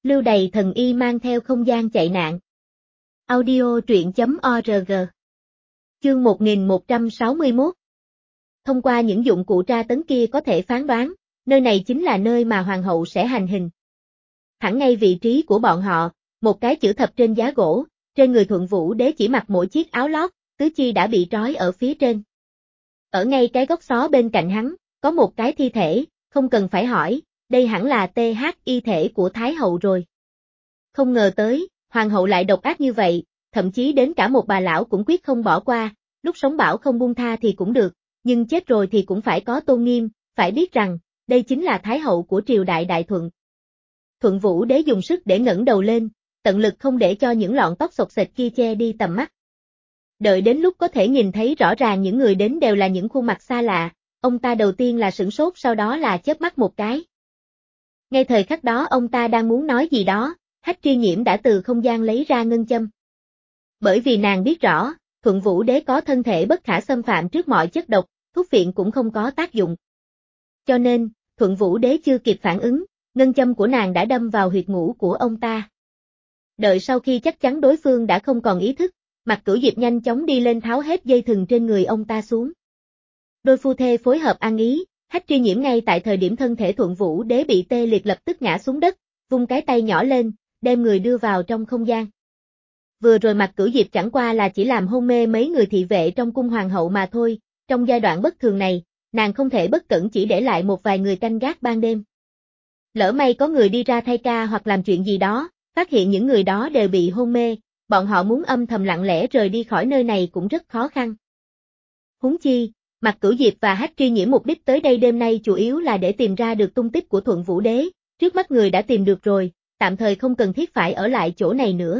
Lưu đày thần y mang theo không gian chạy nạn. Audio truyện.org. Chương 1161. Thông qua những dụng cụ tra tấn kia có thể phán đoán, nơi này chính là nơi mà hoàng hậu sẽ hành hình. Thẳng ngay vị trí của bọn họ, một cái chữ thập trên giá gỗ, trên người Thuận Vũ Đế chỉ mặc mỗi chiếc áo lót, tứ chi đã bị trói ở phía trên. Ở ngay cái góc xó bên cạnh hắn, có một cái thi thể, không cần phải hỏi, đây hẳn là THY thể của Thái hậu rồi. Không ngờ tới, hoàng hậu lại độc ác như vậy, thậm chí đến cả một bà lão cũng quyết không bỏ qua, lúc sống bảo không buông tha thì cũng được, nhưng chết rồi thì cũng phải có tôn nghiêm, phải biết rằng, đây chính là Thái hậu của triều đại Đại Thuận. Thuận Vũ Đế dùng sức để ngẩng đầu lên, tận lực không để cho những lọn tóc xộc xệch kia che đi tầm mắt. Đợi đến lúc có thể nhìn thấy rõ ràng những người đến đều là những khuôn mặt xa lạ, ông ta đầu tiên là sửng sốt sau đó là chớp mắt một cái. Ngay thời khắc đó ông ta đang muốn nói gì đó, Hách Tri Nhiễm đã từ không gian lấy ra ngân châm. Bởi vì nàng biết rõ, Thuận Vũ Đế có thân thể bất khả xâm phạm trước mọi chất độc, thuốc phiện cũng không có tác dụng. Cho nên, Thuận Vũ Đế chưa kịp phản ứng, ngân châm của nàng đã đâm vào huyệt ngũ của ông ta. Đợi sau khi chắc chắn đối phương đã không còn ý thức, Mạc Cửu Diệp nhanh chóng đi lên tháo hết dây thừng trên người ông ta xuống. Đôi phu thê phối hợp ăn ý, Hách Tri Nhiễm ngay tại thời điểm thân thể Thuận Vũ Đế bị tê liệt lập tức ngã xuống đất, vung cái tay nhỏ lên, đem người đưa vào trong không gian. Vừa rồi Mạc Cửu Diệp chẳng qua là chỉ làm hôn mê mấy người thị vệ trong cung hoàng hậu mà thôi, trong giai đoạn bất thường này, nàng không thể bất cẩn chỉ để lại một vài người canh gác ban đêm. Lỡ may có người đi ra thay ca hoặc làm chuyện gì đó, phát hiện những người đó đều bị hôn mê, bọn họ muốn âm thầm lặng lẽ rời đi khỏi nơi này cũng rất khó khăn. Huống chi, Mạc Cửu Diệp và Hách Tri Nhiễm mục đích tới đây đêm nay chủ yếu là để tìm ra được tung tích của Thuận Vũ Đế, trước mắt người đã tìm được rồi, tạm thời không cần thiết phải ở lại chỗ này nữa.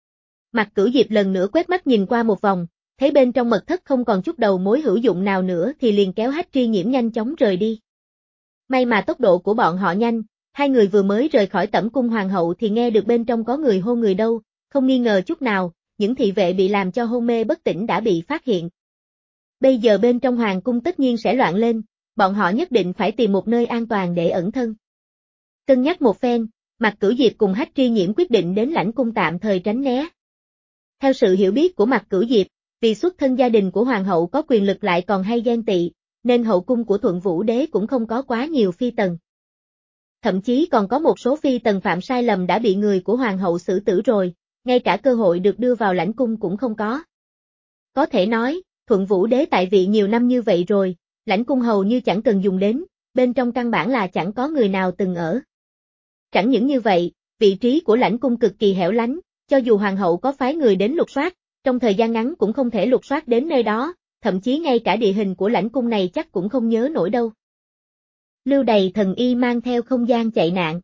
Mạc Cửu Diệp lần nữa quét mắt nhìn qua một vòng, thấy bên trong mật thất không còn chút đầu mối hữu dụng nào nữa thì liền kéo Hách Tri Nhiễm nhanh chóng rời đi. May mà tốc độ của bọn họ nhanh, hai người vừa mới rời khỏi tẩm cung hoàng hậu thì nghe được bên trong có người hôn người đâu, không nghi ngờ chút nào, những thị vệ bị làm cho hôn mê bất tỉnh đã bị phát hiện. Bây giờ bên trong hoàng cung tất nhiên sẽ loạn lên, bọn họ nhất định phải tìm một nơi an toàn để ẩn thân. Cân nhắc một phen, Mạc Cửu Diệp cùng Hách Tri Nhiễm quyết định đến lãnh cung tạm thời tránh né. Theo sự hiểu biết của Mạc Cửu Diệp, vì xuất thân gia đình của hoàng hậu có quyền lực lại còn hay ghen tị, nên hậu cung của Thuận Vũ Đế cũng không có quá nhiều phi tần. Thậm chí còn có một số phi tần phạm sai lầm đã bị người của hoàng hậu xử tử rồi, ngay cả cơ hội được đưa vào lãnh cung cũng không có. Có thể nói, Thuận Vũ Đế tại vị nhiều năm như vậy rồi, lãnh cung hầu như chẳng cần dùng đến, bên trong căn bản là chẳng có người nào từng ở. Chẳng những như vậy, vị trí của lãnh cung cực kỳ hẻo lánh, cho dù hoàng hậu có phái người đến lục soát, trong thời gian ngắn cũng không thể lục soát đến nơi đó, thậm chí ngay cả địa hình của lãnh cung này chắc cũng không nhớ nổi đâu. Lưu đày thần y mang theo không gian chạy nạn.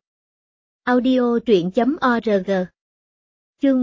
Audio truyện.org. Chương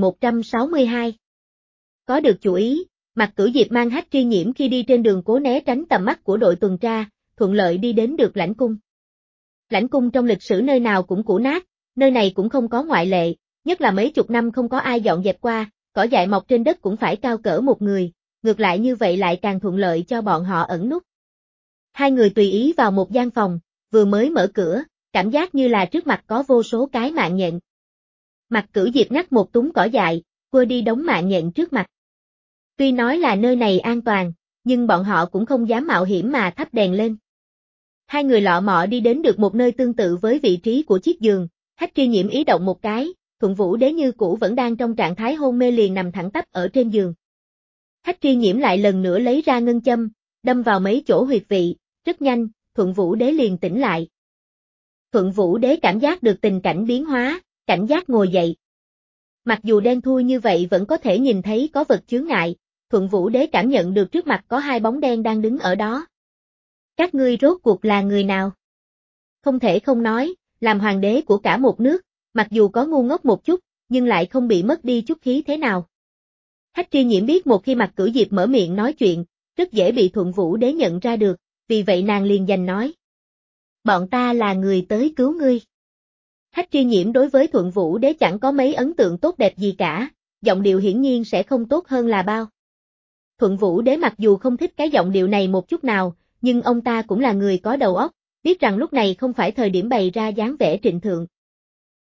1162. Có được chủ ý, Mạc Cửu Diệp mang Hách Tri Nhiễm khi đi trên đường cố né tránh tầm mắt của đội tuần tra, thuận lợi đi đến được lãnh cung. Lãnh cung trong lịch sử nơi nào cũng cũ nát, nơi này cũng không có ngoại lệ, nhất là mấy chục năm không có ai dọn dẹp qua, cỏ dại mọc trên đất cũng phải cao cỡ một người, ngược lại như vậy lại càng thuận lợi cho bọn họ ẩn núp. Hai người tùy ý vào một gian phòng, vừa mới mở cửa, cảm giác như là trước mặt có vô số cái mạng nhện. Mạc Cửu Diệp ngắt một túm cỏ dại, quơ đi đống mạng nhện trước mặt. Tuy nói là nơi này an toàn, nhưng bọn họ cũng không dám mạo hiểm mà thắp đèn lên. Hai người lọ mọ đi đến được một nơi tương tự với vị trí của chiếc giường, Hách Tri Nhiễm ý động một cái, Thuận Vũ Đế như cũ vẫn đang trong trạng thái hôn mê liền nằm thẳng tắp ở trên giường. Hách Tri Nhiễm lại lần nữa lấy ra ngân châm, đâm vào mấy chỗ huyệt vị, rất nhanh, Thuận Vũ Đế liền tỉnh lại. Thuận Vũ Đế cảm giác được tình cảnh biến hóa, cảnh giác ngồi dậy. Mặc dù đen thui như vậy vẫn có thể nhìn thấy có vật chướng ngại, Thuận Vũ Đế cảm nhận được trước mặt có hai bóng đen đang đứng ở đó. Các ngươi rốt cuộc là người nào? Không thể không nói, làm hoàng đế của cả một nước, mặc dù có ngu ngốc một chút, nhưng lại không bị mất đi chút khí thế nào. Hách Tri Nhiễm biết một khi Mạc Cửu Diệp mở miệng nói chuyện, rất dễ bị Thuận Vũ Đế nhận ra được, vì vậy nàng liền giành nói. Bọn ta là người tới cứu ngươi. Hách Tri Nhiễm đối với Thuận Vũ Đế chẳng có mấy ấn tượng tốt đẹp gì cả, giọng điệu hiển nhiên sẽ không tốt hơn là bao. Thuận Vũ Đế mặc dù không thích cái giọng điệu này một chút nào, nhưng ông ta cũng là người có đầu óc, biết rằng lúc này không phải thời điểm bày ra dáng vẻ trịnh thượng.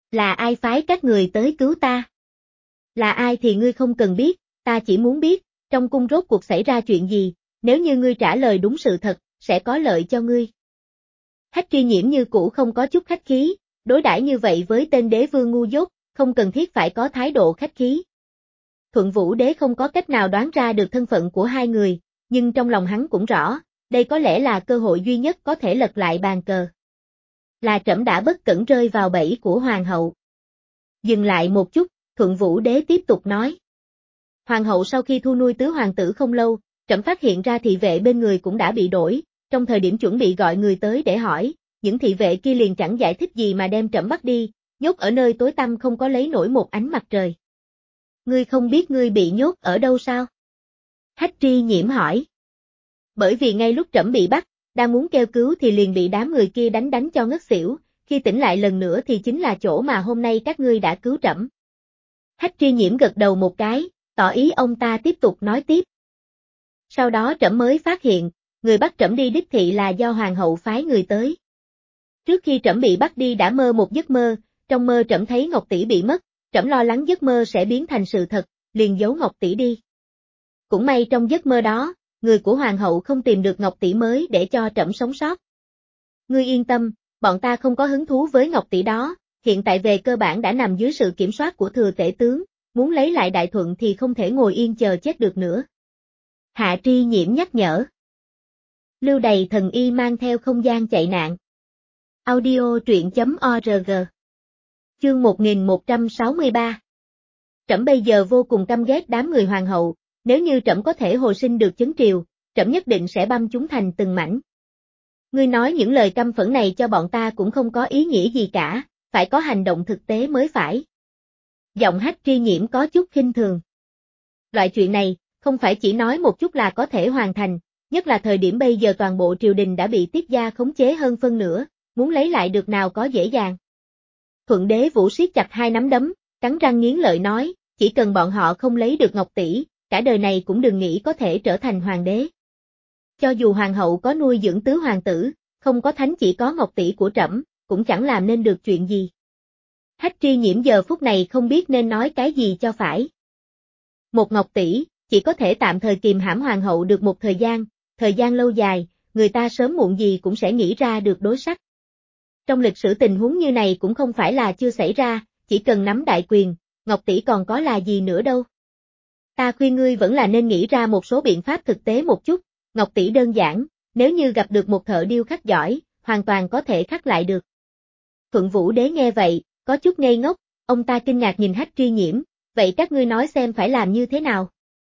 Là ai phái các người tới cứu ta? Là ai thì ngươi không cần biết, ta chỉ muốn biết, trong cung rốt cuộc xảy ra chuyện gì, nếu như ngươi trả lời đúng sự thật, sẽ có lợi cho ngươi. Hách Tri Nhiễm như cũ không có chút khách khí, đối đãi như vậy với tên đế vương ngu dốt, không cần thiết phải có thái độ khách khí. Thuận Vũ Đế không có cách nào đoán ra được thân phận của hai người, nhưng trong lòng hắn cũng rõ, đây có lẽ là cơ hội duy nhất có thể lật lại bàn cờ. Là trẫm đã bất cẩn rơi vào bẫy của hoàng hậu. Dừng lại một chút, Thuận Vũ Đế tiếp tục nói. Hoàng hậu sau khi thu nuôi tứ hoàng tử không lâu, trẫm phát hiện ra thị vệ bên người cũng đã bị đổi, trong thời điểm chuẩn bị gọi người tới để hỏi, những thị vệ kia liền chẳng giải thích gì mà đem trẫm bắt đi, nhốt ở nơi tối tăm không có lấy nổi một ánh mặt trời. Ngươi không biết ngươi bị nhốt ở đâu sao? Hách Tri Nhiễm hỏi. Bởi vì ngay lúc trẫm bị bắt, đang muốn kêu cứu thì liền bị đám người kia đánh cho ngất xỉu, khi tỉnh lại lần nữa thì chính là chỗ mà hôm nay các ngươi đã cứu trẫm. Hách Tri Nhiễm gật đầu một cái, tỏ ý ông ta tiếp tục nói tiếp. Sau đó trẫm mới phát hiện, người bắt trẫm đi đích thị là do hoàng hậu phái người tới. Trước khi trẫm bị bắt đi đã mơ một giấc mơ, trong mơ trẫm thấy Ngọc tỷ bị mất, trẫm lo lắng giấc mơ sẽ biến thành sự thật, liền giấu Ngọc tỷ đi. Cũng may trong giấc mơ đó, người của hoàng hậu không tìm được Ngọc tỷ mới để cho trẫm sống sót. Ngươi yên tâm, bọn ta không có hứng thú với Ngọc tỷ đó, hiện tại về cơ bản đã nằm dưới sự kiểm soát của thừa tể tướng, muốn lấy lại Đại Thuận thì không thể ngồi yên chờ chết được nữa. Hạ Tri Nhiễm nhắc nhở. Lưu Đày thần y mang theo không gian chạy nạn. Audio truyện.org. Chương 1163. Trẫm bây giờ vô cùng căm ghét đám người hoàng hậu, nếu như trẫm có thể hồi sinh được chấn triều, trẫm nhất định sẽ băm chúng thành từng mảnh. Ngươi nói những lời căm phẫn này cho bọn ta cũng không có ý nghĩa gì cả, phải có hành động thực tế mới phải. Giọng Hách Tri Nhiễm có chút khinh thường. Loại chuyện này, không phải chỉ nói một chút là có thể hoàn thành, nhất là thời điểm bây giờ toàn bộ triều đình đã bị Tiết gia khống chế hơn phân nửa, muốn lấy lại được nào có dễ dàng. Thuận Đế Vũ siết chặt hai nắm đấm, cắn răng nghiến lợi nói, chỉ cần bọn họ không lấy được Ngọc tỷ, cả đời này cũng đừng nghĩ có thể trở thành hoàng đế. Cho dù hoàng hậu có nuôi dưỡng tứ hoàng tử, không có thánh chỉ có Ngọc tỷ của trẫm, cũng chẳng làm nên được chuyện gì. Hách Tri Nhiễm giờ phút này không biết nên nói cái gì cho phải. Một Ngọc tỷ, chỉ có thể tạm thời kìm hãm hoàng hậu được một thời gian lâu dài, người ta sớm muộn gì cũng sẽ nghĩ ra được đối sách. Trong lịch sử tình huống như này cũng không phải là chưa xảy ra, chỉ cần nắm đại quyền, Ngọc tỷ còn có là gì nữa đâu. Ta khuyên ngươi vẫn là nên nghĩ ra một số biện pháp thực tế một chút, Ngọc tỷ đơn giản, nếu như gặp được một thợ điêu khắc giỏi, hoàn toàn có thể khắc lại được. Thuận Vũ Đế nghe vậy, có chút ngây ngốc, ông ta kinh ngạc nhìn Hách Tri Nhiễm, vậy các ngươi nói xem phải làm như thế nào?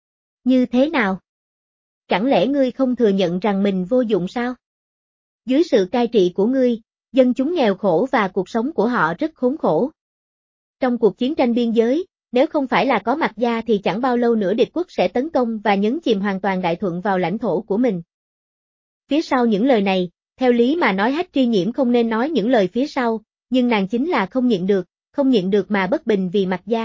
Như thế nào? Chẳng lẽ ngươi không thừa nhận rằng mình vô dụng sao? Dưới sự cai trị của ngươi, dân chúng nghèo khổ và cuộc sống của họ rất khốn khổ. Trong cuộc chiến tranh biên giới, nếu không phải là có Mạc Gia thì chẳng bao lâu nữa địch quốc sẽ tấn công và nhấn chìm hoàn toàn Đại Thuận vào lãnh thổ của mình. Phía sau những lời này, theo lý mà nói Hách Tri Nhiễm không nên nói những lời phía sau, nhưng nàng chính là không nhịn được mà bất bình vì Mạc Gia.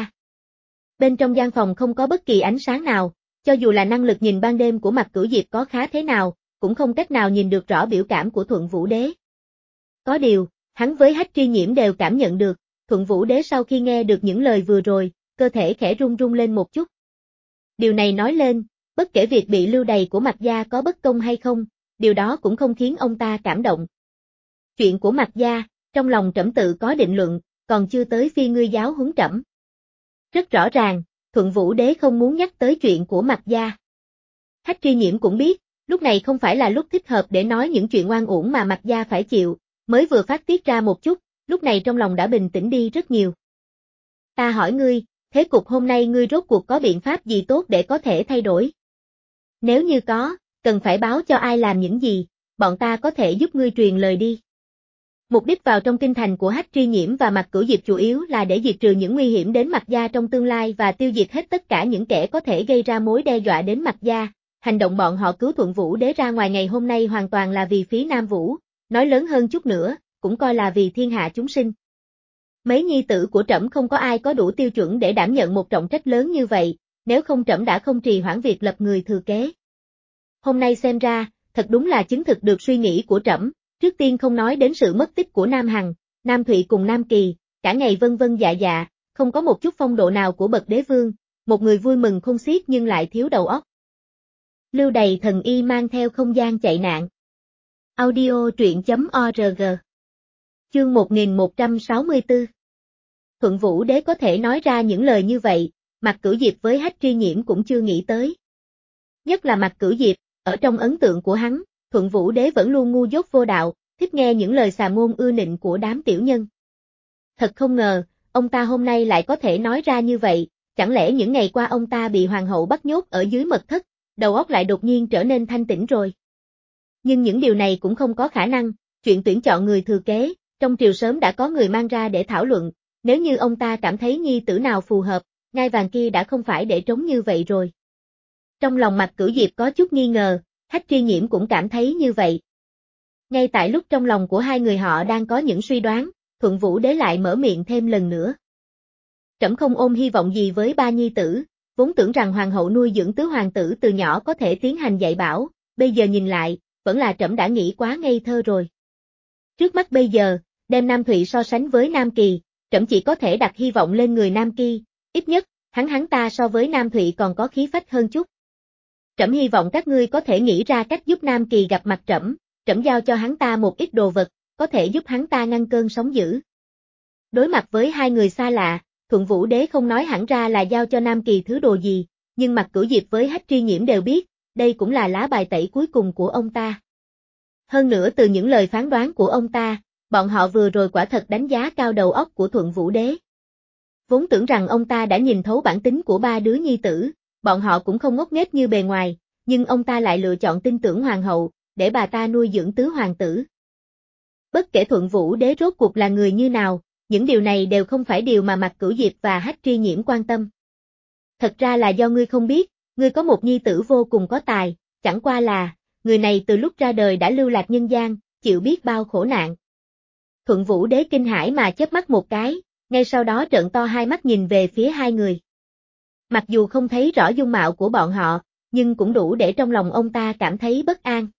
Bên trong gian phòng không có bất kỳ ánh sáng nào, cho dù là năng lực nhìn ban đêm của Mạc Cửu Diệp có khá thế nào, cũng không cách nào nhìn được rõ biểu cảm của Thuận Vũ Đế. Có điều, hắn với Hách Tri Nhiễm đều cảm nhận được, Thuận Vũ Đế sau khi nghe được những lời vừa rồi, cơ thể khẽ run run lên một chút. Điều này nói lên, bất kể việc bị lưu đày của Mạc Gia có bất công hay không, điều đó cũng không khiến ông ta cảm động. Chuyện của Mạc Gia, trong lòng trẫm tự có định luận, còn chưa tới phi ngươi giáo huấn trẫm. Rất rõ ràng, Thuận Vũ Đế không muốn nhắc tới chuyện của Mạc Gia. Hách Tri Nhiễm cũng biết, lúc này không phải là lúc thích hợp để nói những chuyện oan uổng mà Mạc Gia phải chịu, mới vừa phát tiết ra một chút, lúc này trong lòng đã bình tĩnh đi rất nhiều. Ta hỏi ngươi, thế cục hôm nay ngươi rốt cuộc có biện pháp gì tốt để có thể thay đổi? Nếu như có, cần phải báo cho ai làm những gì, bọn ta có thể giúp ngươi truyền lời đi. Mục đích vào trong kinh thành của Hách Tri Nhiễm và Mạc Cửu Diệp chủ yếu là để diệt trừ những nguy hiểm đến Mạc Gia trong tương lai và tiêu diệt hết tất cả những kẻ có thể gây ra mối đe dọa đến Mạc Gia. Hành động bọn họ cứu Thuận Vũ Đế ra ngoài ngày hôm nay hoàn toàn là vì phí Nam Vũ, nói lớn hơn chút nữa, cũng coi là vì thiên hạ chúng sinh. Mấy nhi tử của trẫm không có ai có đủ tiêu chuẩn để đảm nhận một trọng trách lớn như vậy, nếu không trẫm đã không trì hoãn việc lập người thừa kế. Hôm nay xem ra, thật đúng là chứng thực được suy nghĩ của trẫm, trước tiên không nói đến sự mất tích của Nam Hằng, Nam Thụy cùng Nam Kỳ, cả ngày vân vân dạ dạ, không có một chút phong độ nào của bậc đế vương, một người vui mừng khôn xiết nhưng lại thiếu đầu óc. Lưu Đày thần y mang theo không gian chạy nạn. Audio truyện.org. Chương 1164. Thuận Vũ Đế có thể nói ra những lời như vậy, Mạc Cửu Diệp với Hách Tri Nhiễm cũng chưa nghĩ tới. Nhất là Mạc Cửu Diệp, ở trong ấn tượng của hắn, Thuận Vũ Đế vẫn luôn ngu dốt vô đạo, thích nghe những lời xà ngôn ưa nịnh của đám tiểu nhân. Thật không ngờ, ông ta hôm nay lại có thể nói ra như vậy, chẳng lẽ những ngày qua ông ta bị hoàng hậu bắt nhốt ở dưới mật thất, đầu óc lại đột nhiên trở nên thanh tĩnh rồi. Nhưng những điều này cũng không có khả năng, chuyện tuyển chọn người thừa kế, trong triều sớm đã có người mang ra để thảo luận, nếu như ông ta cảm thấy nhi tử nào phù hợp, ngai vàng kia đã không phải để trống như vậy rồi. Trong lòng Mạc Cửu Diệp có chút nghi ngờ, Hách Tri Nhiễm cũng cảm thấy như vậy. Ngay tại lúc trong lòng của hai người họ đang có những suy đoán, Thuận Vũ Đế lại mở miệng thêm lần nữa. Trẫm không ôm hy vọng gì với ba nhi tử, vốn tưởng rằng hoàng hậu nuôi dưỡng tứ hoàng tử từ nhỏ có thể tiến hành dạy bảo, bây giờ nhìn lại, vẫn là trẫm đã nghĩ quá ngây thơ rồi. Trước mắt bây giờ, đem Nam Thụy so sánh với Nam Kỳ, trẫm chỉ có thể đặt hy vọng lên người Nam Kỳ, ít nhất, hắn ta so với Nam Thụy còn có khí phách hơn chút. Trẫm hy vọng các ngươi có thể nghĩ ra cách giúp Nam Kỳ gặp mặt trẫm giao cho hắn ta một ít đồ vật, có thể giúp hắn ta ngăn cơn sóng dữ. Đối mặt với hai người xa lạ, Thuận Vũ Đế không nói hẳn ra là giao cho Nam Kỳ thứ đồ gì, nhưng Mạc Cửu Diệp với Hách Tri Nhiễm đều biết, đây cũng là lá bài tẩy cuối cùng của ông ta. Hơn nữa từ những lời phán đoán của ông ta, bọn họ vừa rồi quả thật đánh giá cao đầu óc của Thuận Vũ Đế. Vốn tưởng rằng ông ta đã nhìn thấu bản tính của ba đứa nhi tử, bọn họ cũng không ngốc nghếch như bề ngoài, nhưng ông ta lại lựa chọn tin tưởng hoàng hậu, để bà ta nuôi dưỡng tứ hoàng tử. Bất kể Thuận Vũ Đế rốt cuộc là người như nào, những điều này đều không phải điều mà Mạc Cửu Diệp và Hách Tri Nhiễm quan tâm. Thật ra là do ngươi không biết, ngươi có một nhi tử vô cùng có tài, chẳng qua là, người này từ lúc ra đời đã lưu lạc nhân gian, chịu biết bao khổ nạn. Thuận Vũ Đế kinh hãi mà chớp mắt một cái, ngay sau đó trợn to hai mắt nhìn về phía hai người. Mặc dù không thấy rõ dung mạo của bọn họ, nhưng cũng đủ để trong lòng ông ta cảm thấy bất an.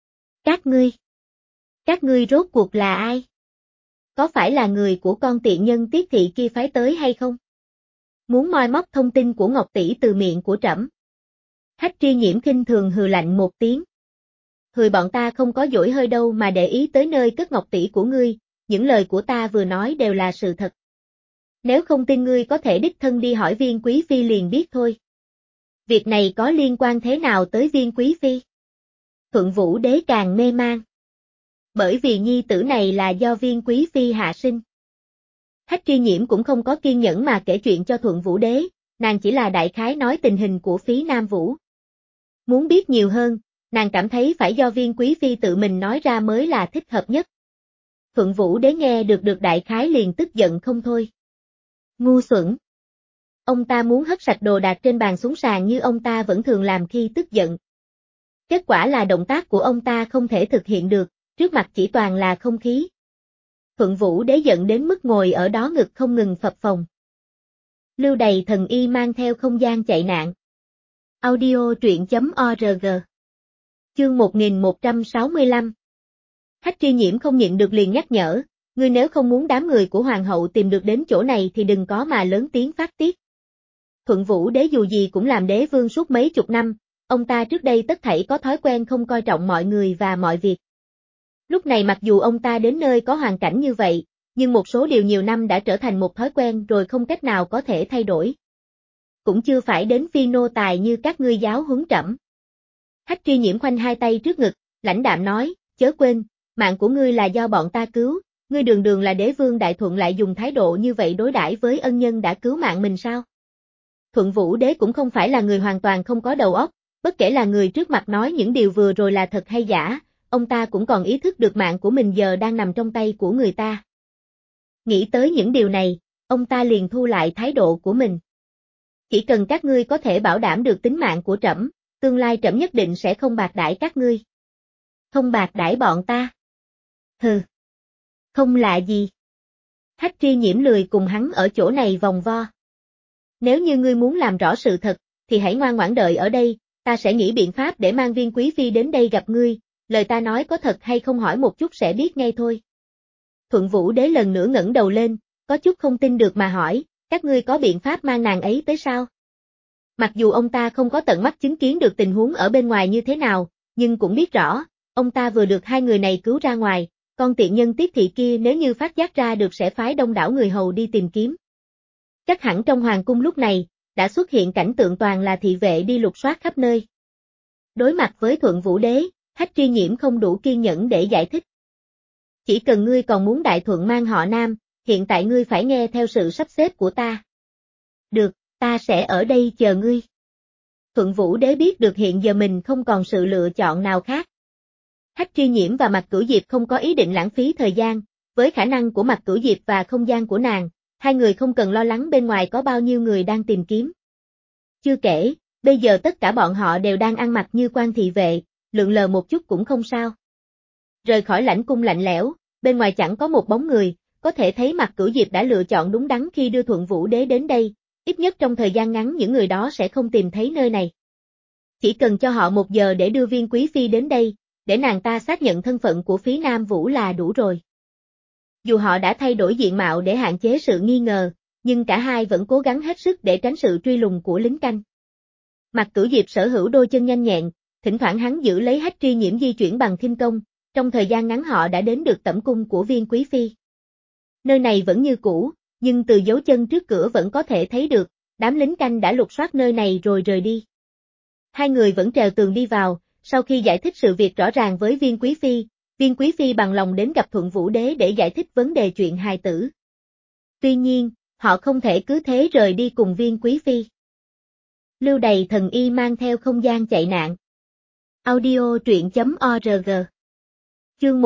Các ngươi rốt cuộc là ai? Có phải là người của con tiện nhân Tiết thị kia phái tới hay không? Muốn moi móc thông tin của Ngọc tỷ từ miệng của trẫm. Hách Tri Nhiễm khinh thường hừ lạnh một tiếng. Hười bọn ta không có dỗi hơi đâu mà để ý tới nơi cất Ngọc tỷ của ngươi, những lời của ta vừa nói đều là sự thật. Nếu không tin ngươi có thể đích thân đi hỏi Viên Quý Phi liền biết thôi. Việc này có liên quan thế nào tới Viên Quý Phi? Thuận Vũ Đế càng mê man. Bởi vì nhi tử này là do Viên Quý Phi hạ sinh. Hách Tri Nhiễm cũng không có kiên nhẫn mà kể chuyện cho Thuận Vũ Đế, nàng chỉ là đại khái nói tình hình của phí Nam Vũ. Muốn biết nhiều hơn, nàng cảm thấy phải do Viên Quý Phi tự mình nói ra mới là thích hợp nhất. Thuận Vũ Đế nghe được đại khái liền tức giận không thôi. Ngu xuẩn. Ông ta muốn hất sạch đồ đạc trên bàn xuống sàn như ông ta vẫn thường làm khi tức giận. Kết quả là động tác của ông ta không thể thực hiện được, trước mặt chỉ toàn là không khí. Thuận Vũ Đế giận đến mức ngồi ở đó ngực không ngừng phập phồng. Lưu Đày thần y mang theo không gian chạy nạn. Audio truyện.org. Chương 1165. Hách Tri Nhiễm không nhịn được liền nhắc nhở, ngươi nếu không muốn đám người của hoàng hậu tìm được đến chỗ này thì đừng có mà lớn tiếng phát tiết. Thuận Vũ Đế dù gì cũng làm đế vương suốt mấy chục năm, ông ta trước đây tất thảy có thói quen không coi trọng mọi người và mọi việc. Lúc này mặc dù ông ta đến nơi có hoàn cảnh như vậy, nhưng một số điều nhiều năm đã trở thành một thói quen rồi không cách nào có thể thay đổi. Cũng chưa phải đến phi nô tài như các ngươi giáo huấn trẫm. Hách Tri Nhiễm khoanh hai tay trước ngực, lãnh đạm nói, chớ quên, mạng của ngươi là do bọn ta cứu, ngươi đường đường là đế vương Đại Thuận lại dùng thái độ như vậy đối đãi với ân nhân đã cứu mạng mình sao? Thuận Vũ Đế cũng không phải là người hoàn toàn không có đầu óc, bất kể là người trước mặt nói những điều vừa rồi là thật hay giả, ông ta cũng còn ý thức được mạng của mình giờ đang nằm trong tay của người ta. Nghĩ tới những điều này, ông ta liền thu lại thái độ của mình. Chỉ cần các ngươi có thể bảo đảm được tính mạng của trẫm, tương lai trẫm nhất định sẽ không bạc đãi các ngươi. Không bạc đãi bọn ta? Hừ. Không lạ gì. Hách Tri Nhiễm lười cùng hắn ở chỗ này vòng vo. Nếu như ngươi muốn làm rõ sự thật, thì hãy ngoan ngoãn đợi ở đây, ta sẽ nghĩ biện pháp để mang Viên Quý Phi đến đây gặp ngươi, lời ta nói có thật hay không hỏi một chút sẽ biết ngay thôi. Thuận Vũ Đế lần nữa ngẩng đầu lên, có chút không tin được mà hỏi, các ngươi có biện pháp mang nàng ấy tới sao? Mặc dù ông ta không có tận mắt chứng kiến được tình huống ở bên ngoài như thế nào, nhưng cũng biết rõ, ông ta vừa được hai người này cứu ra ngoài, con tiện nhân Tiết Thị kia nếu như phát giác ra được sẽ phái đông đảo người hầu đi tìm kiếm. Chắc hẳn trong hoàng cung lúc này, đã xuất hiện cảnh tượng toàn là thị vệ đi lục soát khắp nơi. Đối mặt với Thuận Vũ Đế, Hách Tri Nhiễm không đủ kiên nhẫn để giải thích. Chỉ cần ngươi còn muốn Đại Thuận mang họ Nam, hiện tại ngươi phải nghe theo sự sắp xếp của ta. Được, ta sẽ ở đây chờ ngươi. Thuận Vũ Đế biết được hiện giờ mình không còn sự lựa chọn nào khác. Hách Tri Nhiễm và Mạc Cửu Diệp không có ý định lãng phí thời gian, với khả năng của Mạc Cửu Diệp và không gian của nàng, hai người không cần lo lắng bên ngoài có bao nhiêu người đang tìm kiếm. Chưa kể, bây giờ tất cả bọn họ đều đang ăn mặc như quan thị vệ, lượn lờ một chút cũng không sao. Rời khỏi lãnh cung lạnh lẽo, bên ngoài chẳng có một bóng người, có thể thấy Mạc Cửu Diệp đã lựa chọn đúng đắn khi đưa Thuận Vũ Đế đến đây, ít nhất trong thời gian ngắn những người đó sẽ không tìm thấy nơi này. Chỉ cần cho họ 1 giờ để đưa Viên Quý Phi đến đây, để nàng ta xác nhận thân phận của phí Nam Vũ là đủ rồi. Dù họ đã thay đổi diện mạo để hạn chế sự nghi ngờ, nhưng cả hai vẫn cố gắng hết sức để tránh sự truy lùng của lính canh. Mạc Cửu Diệp sở hữu đôi chân nhanh nhẹn, thỉnh thoảng hắn giữ lấy Hách Tri Nhiễm di chuyển bằng khinh công, trong thời gian ngắn họ đã đến được tẩm cung của Viên Quý Phi. Nơi này vẫn như cũ, nhưng từ dấu chân trước cửa vẫn có thể thấy được, đám lính canh đã lục soát nơi này rồi rời đi. Hai người vẫn trèo tường đi vào, sau khi giải thích sự việc rõ ràng với Viên Quý Phi bằng lòng đến gặp Thuận Vũ Đế để giải thích vấn đề chuyện hài tử. Tuy nhiên, họ không thể cứ thế rời đi cùng Viên Quý Phi. Lưu Đày thần y mang theo không gian chạy nạn. Audio truyện.org. Chương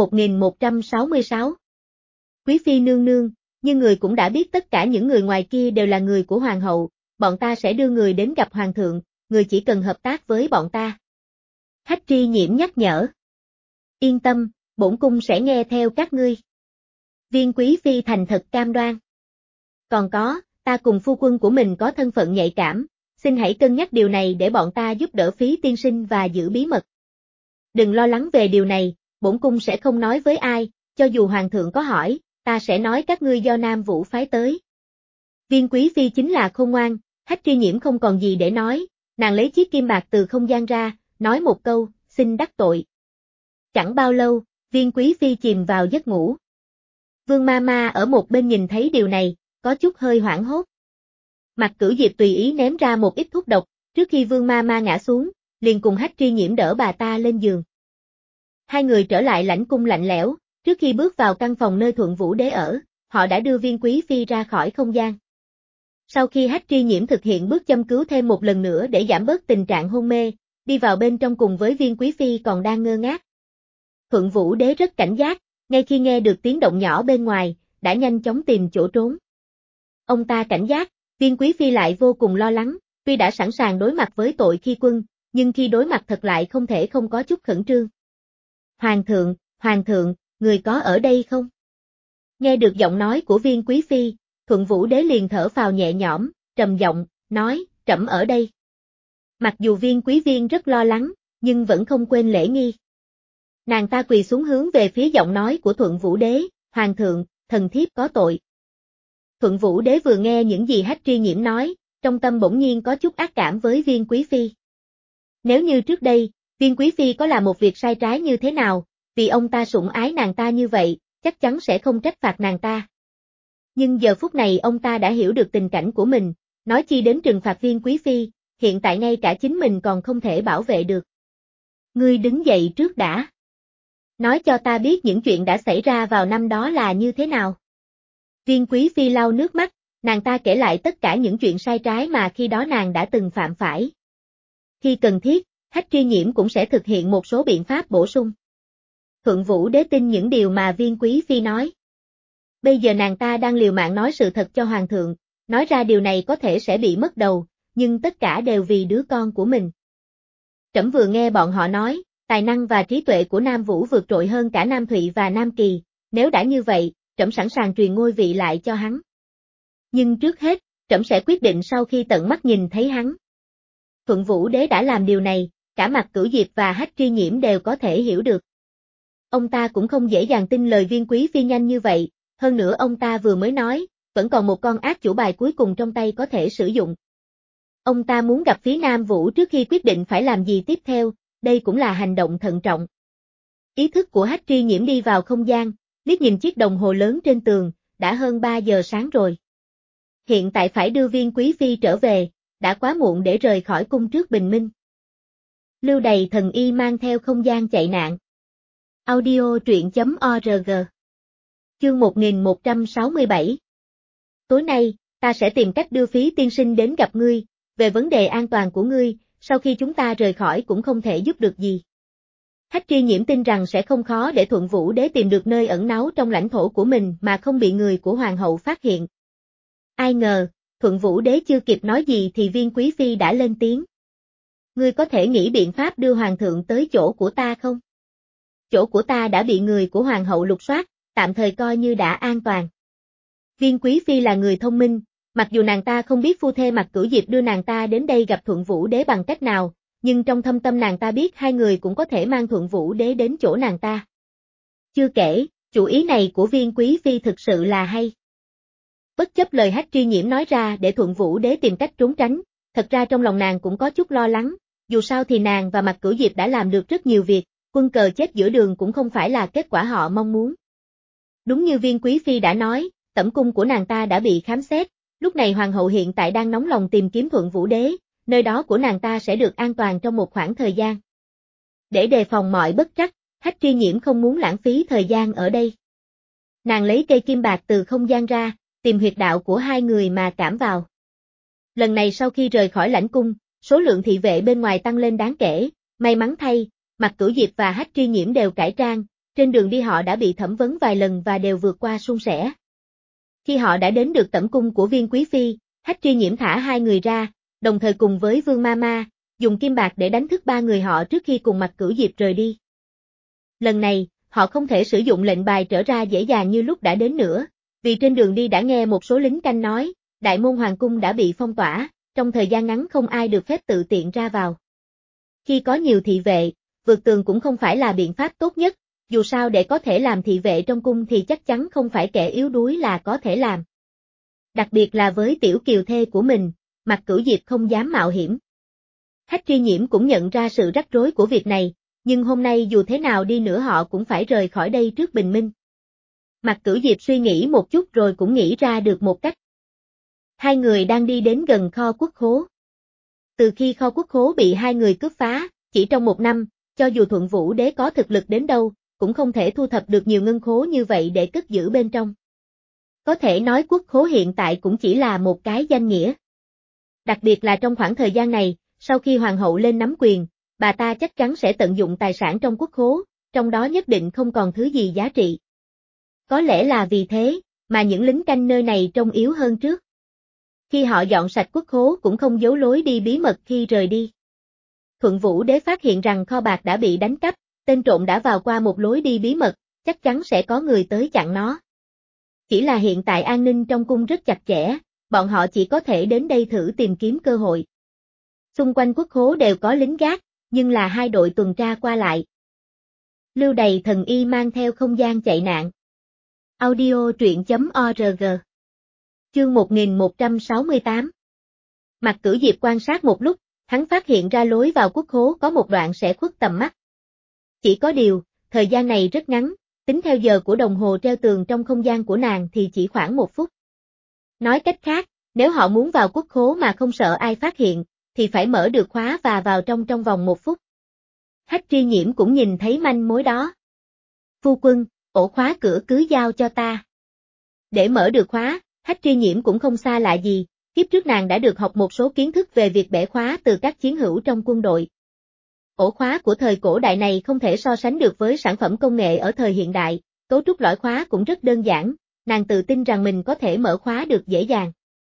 1166. Quý Phi nương nương, như người cũng đã biết tất cả những người ngoài kia đều là người của Hoàng hậu, bọn ta sẽ đưa người đến gặp Hoàng thượng, người chỉ cần hợp tác với bọn ta. Hách Tri Nhiễm nhắc nhở. Yên tâm, bổn cung sẽ nghe theo các ngươi. Viên Quý Phi thành thật cam đoan. Còn có, ta cùng phu quân của mình có thân phận nhạy cảm, xin hãy cân nhắc điều này để bọn ta giúp đỡ Phí tiên sinh và giữ bí mật. Đừng lo lắng về điều này, bổn cung sẽ không nói với ai, cho dù Hoàng thượng có hỏi, ta sẽ nói các ngươi do Nam Vũ phái tới. Viên Quý Phi chính là khôn ngoan, Hách Tri Nhiễm không còn gì để nói, nàng lấy chiếc kim bạc từ không gian ra, nói một câu, xin đắc tội. Chẳng bao lâu, Viên Quý Phi chìm vào giấc ngủ. Vương Mama ở một bên nhìn thấy điều này, có chút hơi hoảng hốt. Mạc Cửu Diệp tùy ý ném ra một ít thuốc độc, trước khi Vương Mama ngã xuống, liền cùng Hách Tri Nhiễm đỡ bà ta lên giường. Hai người trở lại lãnh cung lạnh lẽo, trước khi bước vào căn phòng nơi Thuận Vũ Đế ở, họ đã đưa Viên Quý Phi ra khỏi không gian. Sau khi Hách Tri Nhiễm thực hiện bước châm cứu thêm một lần nữa để giảm bớt tình trạng hôn mê, đi vào bên trong cùng với Viên Quý Phi còn đang ngơ ngác. Thuận Vũ Đế rất cảnh giác, ngay khi nghe được tiếng động nhỏ bên ngoài, đã nhanh chóng tìm chỗ trốn. Ông ta cảnh giác, Viên Quý Phi lại vô cùng lo lắng, tuy đã sẵn sàng đối mặt với tội khi quân, nhưng khi đối mặt thật lại không thể không có chút khẩn trương. Hoàng thượng, người có ở đây không? Nghe được giọng nói của Viên Quý Phi, Thuận Vũ Đế liền thở phào nhẹ nhõm, trầm giọng, nói, trẫm ở đây. Mặc dù Viên Quý Viên rất lo lắng, nhưng vẫn không quên lễ nghi. Nàng ta quỳ xuống hướng về phía giọng nói của Thuận Vũ Đế, Hoàng thượng, thần thiếp có tội. Thuận Vũ Đế vừa nghe những gì Hách Tri Nhiễm nói, trong tâm bỗng nhiên có chút ác cảm với Viên Quý Phi. Nếu như trước đây, Viên Quý Phi có làm một việc sai trái như thế nào, vì ông ta sủng ái nàng ta như vậy, chắc chắn sẽ không trách phạt nàng ta. Nhưng giờ phút này ông ta đã hiểu được tình cảnh của mình, nói chi đến trừng phạt Viên Quý Phi, hiện tại ngay cả chính mình còn không thể bảo vệ được. Ngươi đứng dậy trước đã. Nói cho ta biết những chuyện đã xảy ra vào năm đó là như thế nào. Viên Quý Phi lau nước mắt, nàng ta kể lại tất cả những chuyện sai trái mà khi đó nàng đã từng phạm phải. Khi cần thiết, Hách Tri Nhiễm cũng sẽ thực hiện một số biện pháp bổ sung. Thuận Vũ Đế tin những điều mà Viên Quý Phi nói. Bây giờ nàng ta đang liều mạng nói sự thật cho Hoàng thượng, nói ra điều này có thể sẽ bị mất đầu, nhưng tất cả đều vì đứa con của mình. Trẫm vừa nghe bọn họ nói, tài năng và trí tuệ của Nam Vũ vượt trội hơn cả Nam Thụy và Nam Kỳ, nếu đã như vậy, trẫm sẵn sàng truyền ngôi vị lại cho hắn. Nhưng trước hết, trẫm sẽ quyết định sau khi tận mắt nhìn thấy hắn. Thuận Vũ Đế đã làm điều này, cả Mạc Cửu Diệp và Hách Tri Nhiễm đều có thể hiểu được. Ông ta cũng không dễ dàng tin lời Viên Quý Phi nhanh như vậy, hơn nữa ông ta vừa mới nói, vẫn còn một con ác chủ bài cuối cùng trong tay có thể sử dụng. Ông ta muốn gặp Phí Nam Vũ trước khi quyết định phải làm gì tiếp theo, đây cũng là hành động thận trọng. Ý thức của Hách Tri Nhiễm đi vào không gian, liếc nhìn chiếc đồng hồ lớn trên tường, đã hơn 3 giờ sáng rồi. Hiện tại phải đưa Viên Quý Phi trở về, đã quá muộn để rời khỏi cung trước bình minh. Lưu Đày thần y mang theo không gian chạy nạn. Audio truyện.org. Chương 1167. Tối nay, ta sẽ tìm cách đưa Phí tiên sinh đến gặp ngươi, về vấn đề an toàn của ngươi, sau khi chúng ta rời khỏi cũng không thể giúp được gì. Hách Tri Nhiễm tin rằng sẽ không khó để Thuận Vũ Đế tìm được nơi ẩn náu trong lãnh thổ của mình mà không bị người của Hoàng hậu phát hiện. Ai ngờ, Thuận Vũ Đế chưa kịp nói gì thì Viên Quý Phi đã lên tiếng. Ngươi có thể nghĩ biện pháp đưa Hoàng thượng tới chỗ của ta không? Chỗ của ta đã bị người của Hoàng hậu lục soát, tạm thời coi như đã an toàn. Viên Quý Phi là người thông minh, mặc dù nàng ta không biết phu thê Mạc Cửu Diệp đưa nàng ta đến đây gặp Thuận Vũ Đế bằng cách nào, nhưng trong thâm tâm nàng ta biết hai người cũng có thể mang Thuận Vũ Đế đến chỗ nàng ta. Chưa kể, chủ ý này của Viên Quý Phi thực sự là hay. Bất chấp lời Hách Tri Nhiễm nói ra để Thuận Vũ Đế tìm cách trốn tránh, thật ra trong lòng nàng cũng có chút lo lắng, dù sao thì nàng và Mạc Cửu Diệp đã làm được rất nhiều việc, quân cờ chết giữa đường cũng không phải là kết quả họ mong muốn. Đúng như Viên Quý Phi đã nói, tẩm cung của nàng ta đã bị khám xét, lúc này Hoàng hậu hiện tại đang nóng lòng tìm kiếm Thuận Vũ Đế, nơi đó của nàng ta sẽ được an toàn trong một khoảng thời gian. Để đề phòng mọi bất trắc, Hách Tri Nhiễm không muốn lãng phí thời gian ở đây. Nàng lấy cây kim bạc từ không gian ra, tìm huyệt đạo của hai người mà cảm vào. Lần này sau khi rời khỏi lãnh cung, số lượng thị vệ bên ngoài tăng lên đáng kể, may mắn thay, Mạc Cửu Diệp và Hách Tri Nhiễm đều cải trang, trên đường đi họ đã bị thẩm vấn vài lần và đều vượt qua suôn sẻ. Khi họ đã đến được tẩm cung của Viên Quý Phi, Hách Tri Nhiễm thả hai người ra, đồng thời cùng với Vương Mama, dùng kim bạc để đánh thức ba người họ trước khi cùng Mạc Cửu Diệp rời đi. Lần này, họ không thể sử dụng lệnh bài trở ra dễ dàng như lúc đã đến nữa, vì trên đường đi đã nghe một số lính canh nói, đại môn hoàng cung đã bị phong tỏa, trong thời gian ngắn không ai được phép tự tiện ra vào. Khi có nhiều thị vệ, vượt tường cũng không phải là biện pháp tốt nhất, dù sao để có thể làm thị vệ trong cung thì chắc chắn không phải kẻ yếu đuối là có thể làm. Đặc biệt là với tiểu kiều thê của mình, Mạc Cửu Diệp không dám mạo hiểm. Hách Tri Nhiễm cũng nhận ra sự rắc rối của việc này, nhưng hôm nay dù thế nào đi nữa họ cũng phải rời khỏi đây trước bình minh. Mạc Cửu Diệp suy nghĩ một chút rồi cũng nghĩ ra được một cách. Hai người đang đi đến gần kho quốc khố. Từ khi kho quốc khố bị hai người cướp phá, chỉ trong một năm, cho dù Thuận Vũ Đế có thực lực đến đâu, cũng không thể thu thập được nhiều ngân khố như vậy để cất giữ bên trong. Có thể nói quốc khố hiện tại cũng chỉ là một cái danh nghĩa. Đặc biệt là trong khoảng thời gian này, sau khi hoàng hậu lên nắm quyền, bà ta chắc chắn sẽ tận dụng tài sản trong quốc khố, trong đó nhất định không còn thứ gì giá trị. Có lẽ là vì thế, mà những lính canh nơi này trông yếu hơn trước. Khi họ dọn sạch quốc khố cũng không giấu lối đi bí mật khi rời đi. Thuận Vũ Đế phát hiện rằng kho bạc đã bị đánh cắp, tên trộm đã vào qua một lối đi bí mật, chắc chắn sẽ có người tới chặn nó. Chỉ là hiện tại an ninh trong cung rất chặt chẽ, bọn họ chỉ có thể đến đây thử tìm kiếm cơ hội. Xung quanh quốc khố đều có lính gác, nhưng là hai đội tuần tra qua lại. Lưu Đày thần y mang theo không gian chạy nạn. Audio truyện.org. Chương 1168. Mạc Cửu Diệp quan sát một lúc, hắn phát hiện ra lối vào quốc khố có một đoạn sẽ khuất tầm mắt. Chỉ có điều, thời gian này rất ngắn, tính theo giờ của đồng hồ treo tường trong không gian của nàng thì chỉ khoảng 1 phút. Nói cách khác, nếu họ muốn vào quốc khố mà không sợ ai phát hiện, thì phải mở được khóa và vào trong vòng 1 phút. Hách Tri Nhiễm cũng nhìn thấy manh mối đó. Phu quân, ổ khóa cửa cứ giao cho ta. Để mở được khóa, Hách Tri Nhiễm cũng không xa lạ gì, kiếp trước nàng đã được học một số kiến thức về việc bẻ khóa từ các chiến hữu trong quân đội. Ổ khóa của thời cổ đại này không thể so sánh được với sản phẩm công nghệ ở thời hiện đại, cấu trúc lõi khóa cũng rất đơn giản, nàng tự tin rằng mình có thể mở khóa được dễ dàng.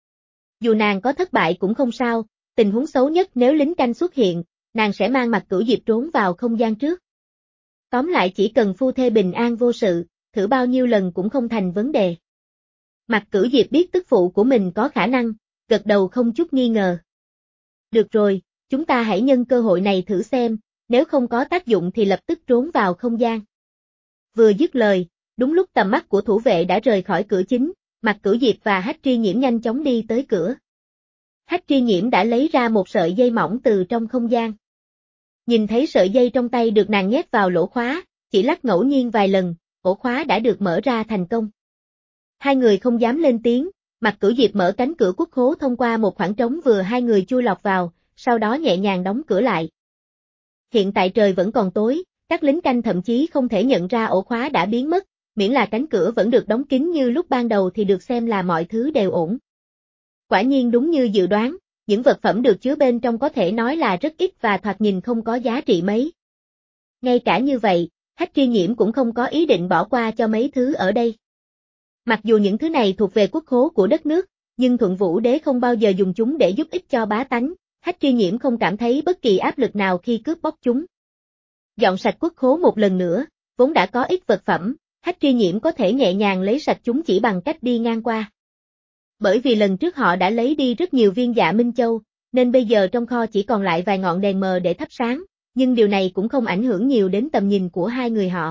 Dù nàng có thất bại cũng không sao, tình huống xấu nhất nếu lính canh xuất hiện, nàng sẽ mang Mạc Cửu Diệp trốn vào không gian trước. Tóm lại chỉ cần phu thê bình an vô sự, thử bao nhiêu lần cũng không thành vấn đề. Mạc Cửu Diệp biết tức phụ của mình có khả năng, gật đầu không chút nghi ngờ. Được rồi, chúng ta hãy nhân cơ hội này thử xem, nếu không có tác dụng thì lập tức trốn vào không gian. Vừa dứt lời, đúng lúc tầm mắt của thủ vệ đã rời khỏi cửa chính, Mạc Cửu Diệp và Hách Tri Nhiễm nhanh chóng đi tới cửa. Hách Tri Nhiễm đã lấy ra một sợi dây mỏng từ trong không gian. Nhìn thấy sợi dây trong tay được nàng nhét vào lỗ khóa, chỉ lắc ngẫu nhiên vài lần, ổ khóa đã được mở ra thành công. Hai người không dám lên tiếng, Mạc Cửu Diệp mở cánh cửa quốc khố thông qua một khoảng trống vừa hai người chui lọt vào, sau đó nhẹ nhàng đóng cửa lại. Hiện tại trời vẫn còn tối, các lính canh thậm chí không thể nhận ra ổ khóa đã biến mất, miễn là cánh cửa vẫn được đóng kín như lúc ban đầu thì được xem là mọi thứ đều ổn. Quả nhiên đúng như dự đoán, những vật phẩm được chứa bên trong có thể nói là rất ít và thoạt nhìn không có giá trị mấy. Ngay cả như vậy, Hách Tri Nhiễm cũng không có ý định bỏ qua cho mấy thứ ở đây. Mặc dù những thứ này thuộc về quốc khố của đất nước, nhưng Thuận Vũ Đế không bao giờ dùng chúng để giúp ích cho bá tánh, Hách Tri Nhiễm không cảm thấy bất kỳ áp lực nào khi cướp bóc chúng. Dọn sạch quốc khố một lần nữa, vốn đã có ít vật phẩm, Hách Tri Nhiễm có thể nhẹ nhàng lấy sạch chúng chỉ bằng cách đi ngang qua. Bởi vì lần trước họ đã lấy đi rất nhiều viên Dạ Minh Châu, nên bây giờ trong kho chỉ còn lại vài ngọn đèn mờ để thắp sáng, nhưng điều này cũng không ảnh hưởng nhiều đến tầm nhìn của hai người họ.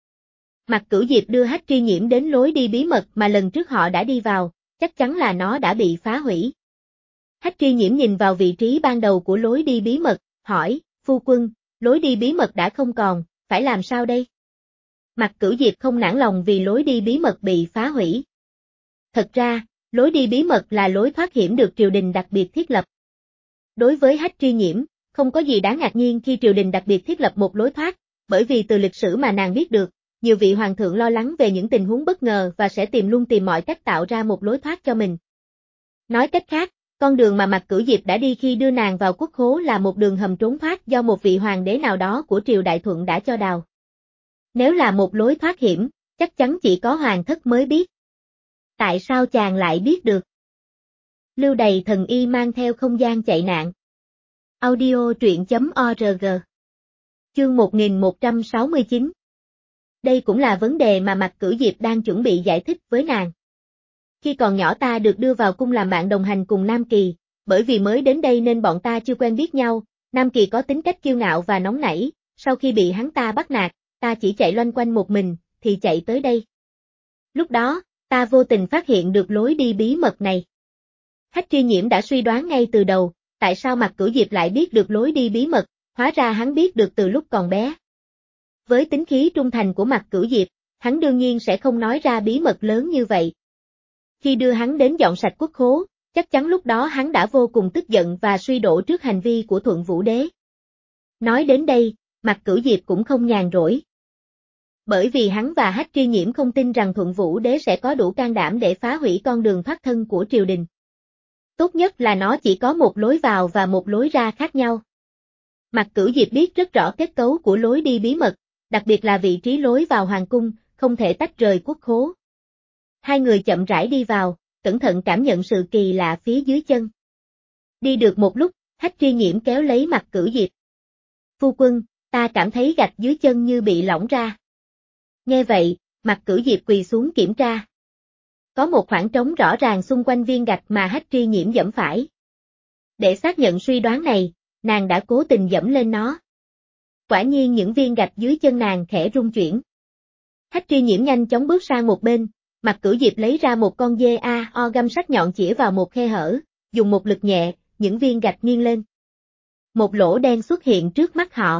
Mạc Cửu Diệp đưa Hách Tri Nhiễm đến lối đi bí mật mà lần trước họ đã đi vào, chắc chắn là nó đã bị phá hủy. Hách Tri Nhiễm nhìn vào vị trí ban đầu của lối đi bí mật, hỏi, phu quân, lối đi bí mật đã không còn, phải làm sao đây? Mạc Cửu Diệp không nản lòng vì lối đi bí mật bị phá hủy. Thật ra, lối đi bí mật là lối thoát hiểm được triều đình đặc biệt thiết lập. Đối với Hách Tri Nhiễm, không có gì đáng ngạc nhiên khi triều đình đặc biệt thiết lập một lối thoát, bởi vì từ lịch sử mà nàng biết được, nhiều vị hoàng thượng lo lắng về những tình huống bất ngờ và sẽ luôn tìm mọi cách tạo ra một lối thoát cho mình. Nói cách khác, con đường mà Mạc Cửu Diệp đã đi khi đưa nàng vào quốc khố là một đường hầm trốn thoát do một vị hoàng đế nào đó của triều Đại Thuận đã cho đào. Nếu là một lối thoát hiểm, chắc chắn chỉ có hoàng thất mới biết. Tại sao chàng lại biết được? Lưu Đầy Thần Y mang theo không gian chạy nạn. Audio truyện.org. Chương 1169. Đây cũng là vấn đề mà Mạc Cửu Diệp đang chuẩn bị giải thích với nàng. Khi còn nhỏ ta được đưa vào cung làm bạn đồng hành cùng Nam Kỳ, bởi vì mới đến đây nên bọn ta chưa quen biết nhau, Nam Kỳ có tính cách kiêu ngạo và nóng nảy, sau khi bị hắn ta bắt nạt, ta chỉ chạy loanh quanh một mình, thì chạy tới đây. Lúc đó, ta vô tình phát hiện được lối đi bí mật này. Hách Tri Nhiễm đã suy đoán ngay từ đầu, tại sao Mạc Cửu Diệp lại biết được lối đi bí mật, hóa ra hắn biết được từ lúc còn bé. Với tính khí trung thành của Mạc Cửu Diệp, hắn đương nhiên sẽ không nói ra bí mật lớn như vậy. Khi đưa hắn đến dọn sạch quốc khố, chắc chắn lúc đó hắn đã vô cùng tức giận và suy đổ trước hành vi của Thuận Vũ Đế. Nói đến đây, Mạc Cửu Diệp cũng không nhàn rỗi. Bởi vì hắn và Hách Tri Nhiễm không tin rằng Thuận Vũ Đế sẽ có đủ can đảm để phá hủy con đường thoát thân của triều đình. Tốt nhất là nó chỉ có một lối vào và một lối ra khác nhau. Mạc Cửu Diệp biết rất rõ kết cấu của lối đi bí mật, đặc biệt là vị trí lối vào hoàng cung, không thể tách rời quốc khố. Hai người chậm rãi đi vào, cẩn thận cảm nhận sự kỳ lạ phía dưới chân. Đi được một lúc, Hách Tri Nhiễm kéo lấy Mạc Cửu Diệp. Phu quân, ta cảm thấy gạch dưới chân như bị lỏng ra. Nghe vậy, Mạc Cửu Diệp quỳ xuống kiểm tra. Có một khoảng trống rõ ràng xung quanh viên gạch mà Hách Tri Nhiễm giẫm phải. Để xác nhận suy đoán này, nàng đã cố tình giẫm lên nó. Quả nhiên những viên gạch dưới chân nàng khẽ rung chuyển. Hách Tri Nhiễm nhanh chóng bước sang một bên, Mạc Cửu Diệp lấy ra một con dê o găm sắc nhọn chĩa vào một khe hở, dùng một lực nhẹ, những viên gạch nghiêng lên. Một lỗ đen xuất hiện trước mắt họ.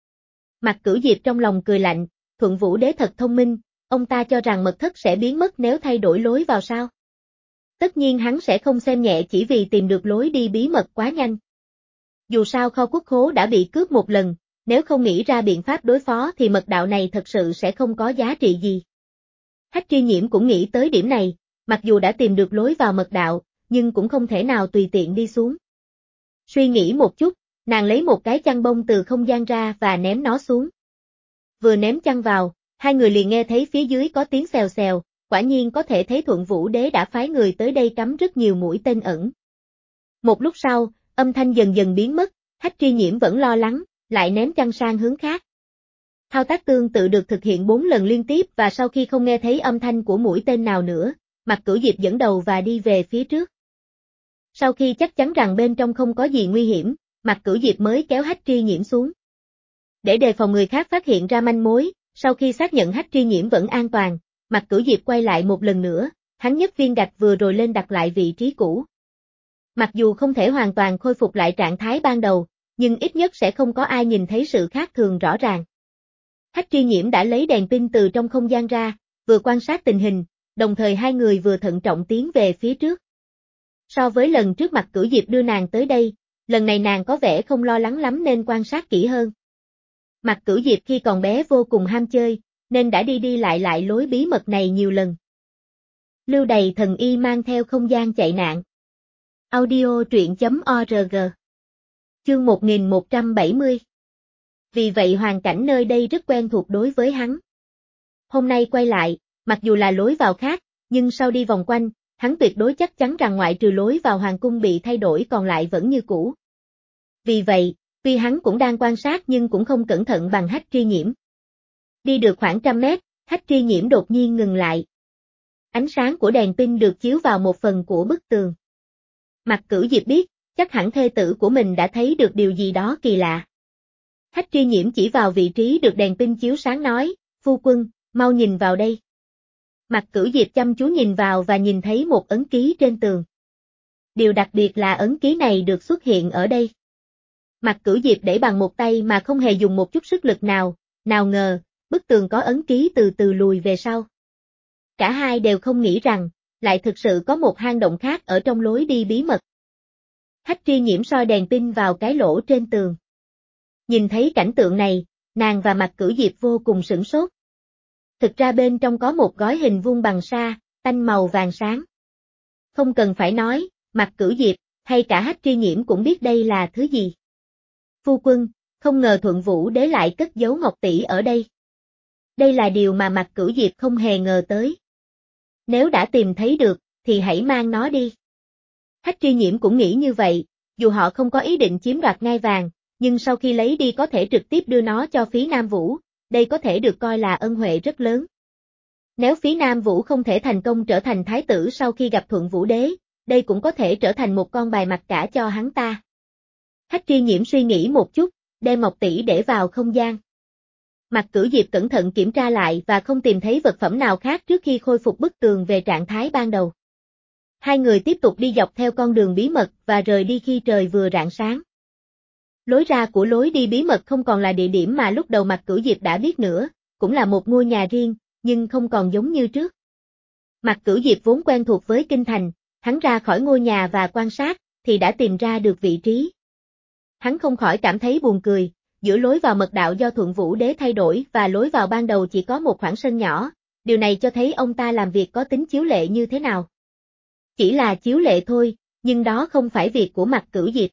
Mạc Cửu Diệp trong lòng cười lạnh, Thuận Vũ Đế thật thông minh, ông ta cho rằng mật thất sẽ biến mất nếu thay đổi lối vào sao? Tất nhiên hắn sẽ không xem nhẹ chỉ vì tìm được lối đi bí mật quá nhanh. Dù sao kho quốc khố đã bị cướp một lần, nếu không nghĩ ra biện pháp đối phó thì mật đạo này thật sự sẽ không có giá trị gì. Hách Tri Nhiễm cũng nghĩ tới điểm này, mặc dù đã tìm được lối vào mật đạo, nhưng cũng không thể nào tùy tiện đi xuống. Suy nghĩ một chút, nàng lấy một cái chăn bông từ không gian ra và ném nó xuống. Vừa ném chăn vào, hai người liền nghe thấy phía dưới có tiếng xèo xèo, quả nhiên có thể thấy Thuận Vũ Đế đã phái người tới đây cắm rất nhiều mũi tên ẩn. Một lúc sau, âm thanh dần dần biến mất, Hách Tri Nhiễm vẫn lo lắng, lại ném chăn sang hướng khác. Thao tác tương tự được thực hiện 4 lần liên tiếp và sau khi không nghe thấy âm thanh của mũi tên nào nữa, Mạc Cửu Diệp dẫn đầu và đi về phía trước. Sau khi chắc chắn rằng bên trong không có gì nguy hiểm, Mạc Cửu Diệp mới kéo Hách Tri Nhiễm xuống. Để đề phòng người khác phát hiện ra manh mối, sau khi xác nhận Hách Tri Nhiễm vẫn an toàn, Mạc Cửu Diệp quay lại một lần nữa, hắn nhấc viên gạch vừa rồi lên đặt lại vị trí cũ. Mặc dù không thể hoàn toàn khôi phục lại trạng thái ban đầu, nhưng ít nhất sẽ không có ai nhìn thấy sự khác thường rõ ràng. Hách Tri Nhiễm đã lấy đèn pin từ trong không gian ra, vừa quan sát tình hình, đồng thời hai người vừa thận trọng tiến về phía trước. So với lần trước Mạc Cửu Diệp đưa nàng tới đây, lần này nàng có vẻ không lo lắng lắm nên quan sát kỹ hơn. Mạc Cửu Diệp khi còn bé vô cùng ham chơi, nên đã đi đi lại lối bí mật này nhiều lần. Lưu Đày thần y mang theo không gian chạy nạn. Audio truyện.org. Chương 1170. Vì vậy hoàn cảnh nơi đây rất quen thuộc đối với hắn. Hôm nay quay lại, mặc dù là lối vào khác, nhưng sau đi vòng quanh, hắn tuyệt đối chắc chắn rằng ngoại trừ lối vào hoàng cung bị thay đổi còn lại vẫn như cũ. Vì vậy, tuy hắn cũng đang quan sát nhưng cũng không cẩn thận bằng Hách Tri Nhiễm. Đi được khoảng 100 mét, Hách Tri Nhiễm đột nhiên ngừng lại. Ánh sáng của đèn pin được chiếu vào một phần của bức tường. Mạc Cửu Diệp biết, chắc hẳn thê tử của mình đã thấy được điều gì đó kỳ lạ. Hách Tri Nhiễm chỉ vào vị trí được đèn pin chiếu sáng nói, phu quân, mau nhìn vào đây. Mạc Cửu Diệp chăm chú nhìn vào và nhìn thấy một ấn ký trên tường. Điều đặc biệt là ấn ký này được xuất hiện ở đây. Mạc Cửu Diệp đẩy bằng một tay mà không hề dùng một chút sức lực nào, nào ngờ, bức tường có ấn ký từ từ lùi về sau. Cả hai đều không nghĩ rằng, lại thực sự có một hang động khác ở trong lối đi bí mật. Hách Tri Nhiễm soi đèn pin vào cái lỗ trên tường. Nhìn thấy cảnh tượng này, nàng và Mạc Cửu Diệp vô cùng sửng sốt. Thực ra bên trong có một gói hình vuông bằng sa, tanh màu vàng sáng. Không cần phải nói, Mạc Cửu Diệp, hay cả Hách Tri Nhiễm cũng biết đây là thứ gì. Phu quân, không ngờ Thuận Vũ Đế lại cất giấu ngọc tỷ ở đây. Đây là điều mà Mạc Cửu Diệp không hề ngờ tới. Nếu đã tìm thấy được, thì hãy mang nó đi. Hách Tri Nhiễm cũng nghĩ như vậy, dù họ không có ý định chiếm đoạt ngai vàng, nhưng sau khi lấy đi có thể trực tiếp đưa nó cho Phí Nam Vũ, đây có thể được coi là ân huệ rất lớn. Nếu Phí Nam Vũ không thể thành công trở thành thái tử sau khi gặp Thuận Vũ Đế, đây cũng có thể trở thành một con bài mặt cả cho hắn ta. Hách Tri Nhiễm suy nghĩ một chút, đem ngọc tỷ để vào không gian. Mạc Cửu Diệp cẩn thận kiểm tra lại và không tìm thấy vật phẩm nào khác trước khi khôi phục bức tường về trạng thái ban đầu. Hai người tiếp tục đi dọc theo con đường bí mật và rời đi khi trời vừa rạng sáng. Lối ra của lối đi bí mật không còn là địa điểm mà lúc đầu Mạc Cửu Diệp đã biết nữa, cũng là một ngôi nhà riêng, nhưng không còn giống như trước. Mạc Cửu Diệp vốn quen thuộc với kinh thành, hắn ra khỏi ngôi nhà và quan sát, thì đã tìm ra được vị trí. Hắn không khỏi cảm thấy buồn cười, giữa lối vào mật đạo do Thuận Vũ Đế thay đổi và lối vào ban đầu chỉ có một khoảng sân nhỏ, điều này cho thấy ông ta làm việc có tính chiếu lệ như thế nào. Chỉ là chiếu lệ thôi, nhưng đó không phải việc của Mạc Cửu Diệp.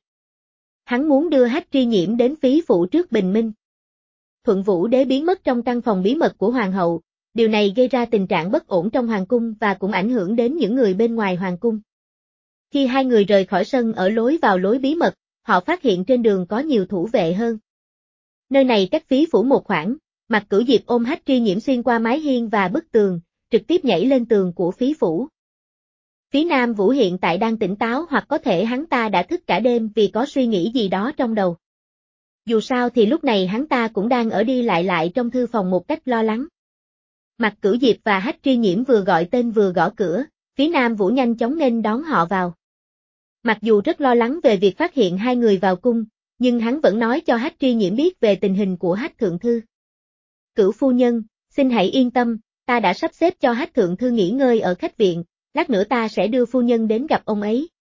Hắn muốn đưa Hách Tri Nhiễm đến Phí Phủ trước bình minh. Thuận Vũ Đế biến mất trong căn phòng bí mật của Hoàng hậu, điều này gây ra tình trạng bất ổn trong Hoàng cung và cũng ảnh hưởng đến những người bên ngoài Hoàng cung. Khi hai người rời khỏi sân ở lối vào lối bí mật, họ phát hiện trên đường có nhiều thủ vệ hơn. Nơi này cách Phí Phủ một khoảng, Mạc Cửu Diệp ôm Hách Tri Nhiễm xuyên qua mái hiên và bức tường, trực tiếp nhảy lên tường của Phí Phủ. Phí Nam Vũ hiện tại đang tỉnh táo hoặc có thể hắn ta đã thức cả đêm vì có suy nghĩ gì đó trong đầu. Dù sao thì lúc này hắn ta cũng đang ở đi lại trong thư phòng một cách lo lắng. Mạc Cửu Diệp và Hách Tri Nhiễm vừa gọi tên vừa gõ cửa, Phí Nam Vũ nhanh chóng nghênh đón họ vào. Mặc dù rất lo lắng về việc phát hiện hai người vào cung, nhưng hắn vẫn nói cho Hách Tri Nhiễm biết về tình hình của Hách Thượng Thư. Cửu phu nhân, xin hãy yên tâm, ta đã sắp xếp cho Hách Thượng Thư nghỉ ngơi ở khách viện, lát nữa ta sẽ đưa phu nhân đến gặp ông ấy.